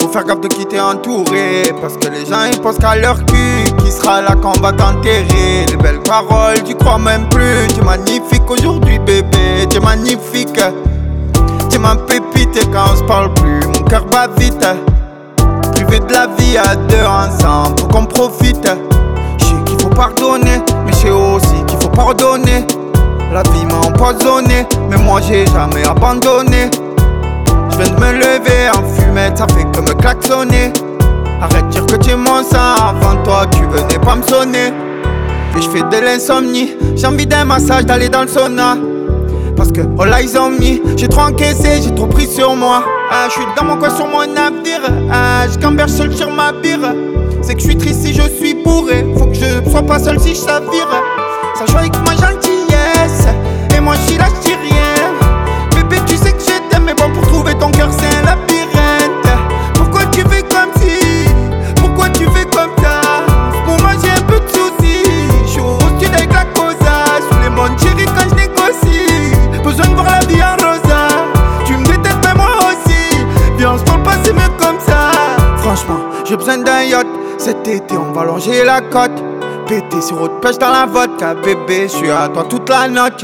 faire gaffe de qui t'es entouré, parce que les gens ils pensent qu'à leur cul. Qui sera là quand on va t'enterrer? Les belles paroles, tu crois même plus. T'es magnifique aujourd'hui bébé, t'es magnifique. T'es ma pépite et quand on se parle plus, mon cœur bat vite. Privé de la vie à deux ensemble, faut qu'on profite. Je sais qu'il faut pardonner, mais je sais aussi qu'il faut pardonner. La vie m'a empoisonné, mais moi j'ai jamais abandonné. Je viens de me lever en fumette, ça fait que me klaxonner. Arrête de dire que tu es mon sang, avant toi tu venais pas me sonner. Et je fais de l'insomnie, j'ai envie d'un massage, d'aller dans le sauna. Parce que all eyes on me, j'ai trop encaissé, j'ai trop pris sur moi. Je suis dans mon coin sur mon navire, je gamberge seul sur ma bière. C'est que je suis triste si je suis bourré, faut que je sois pas seul si je s'avire. Ça joue avec ma gentillesse, et moi je suis là, je dis rien. Bébé tu sais que je t'aime, mais bon pour trouver ton cœur c'est un labyrinthe. Pourquoi tu fais comme si, pourquoi tu fais comme ça? Pour moi j'ai un peu de soucis, je suis au sud avec la cosa. Sous les monts chérie quand je négocie, besoin de voir la vie en rosa. Tu me détestes mais moi aussi, viens on se parle pas c'est mieux comme ça. Franchement j'ai besoin d'un yacht, cet été on va longer la côte. Pété sur haute pêche dans la vodka, bébé, je suis à toi toute la noche.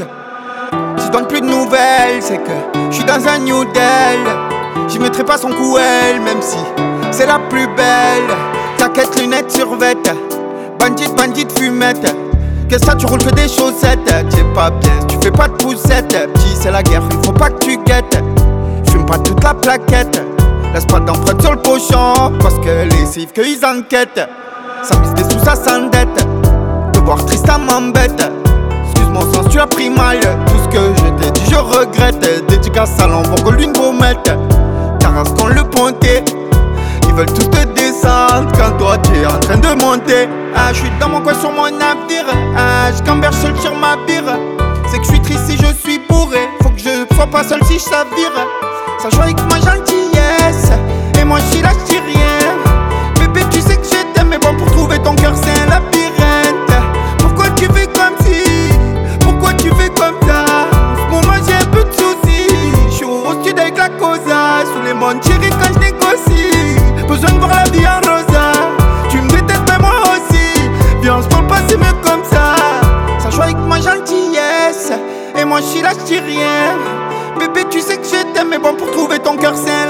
Si je donne plus de nouvelles, c'est que je suis dans un new deal. J'y mettrai pas son coup elle, même si c'est la plus belle. Jaquette, lunettes, survette, bandite, fumette. Qu'est-ce que ça, tu roules que des chaussettes? T'es pas bien, si tu fais pas de poussette. Petit, c'est la guerre, il faut pas que tu guettes. Fume pas toute la plaquette, laisse pas d'empreinte sur le pochon, parce que les cives qu'ils enquêtent. Ça mise des sous, ça s'endette. Te voir triste, ça m'embête. Excuse-moi sens, tu as pris mal. Tout ce que je t'ai dit, je regrette. Dédicace à l'envoi, l'une gommette. Ta race qu'on le ponté. Ils veulent tous te descendre quand toi tu es en train de monter. Je suis dans mon coin sur mon navire. Je gamberge seul sur ma bière. C'est que je suis triste si je suis bourré. Faut que je sois pas seul si je s'avire. Ça joue avec ma gentillesse, et moi je suis là, je dis rien. Bébé tu sais que je t'aime, mais bon pour trouver ton cœur c'est un labyrinthe. Pourquoi tu fais comme si, pourquoi tu fais comme ça? Pour moi j'ai un peu de soucis, je suis au sud avec la cosa. Sous les monts chérie quand je négocie, besoin de voir la vie en rosa. Tu me détestes mais moi aussi, viens on se parle pas c'est mieux comme ça. Ça joue avec ma gentillesse, et moi je suis là, je dis rien. Bébé tu sais que je t'aime, mais bon pour trouver ton cœur c'est un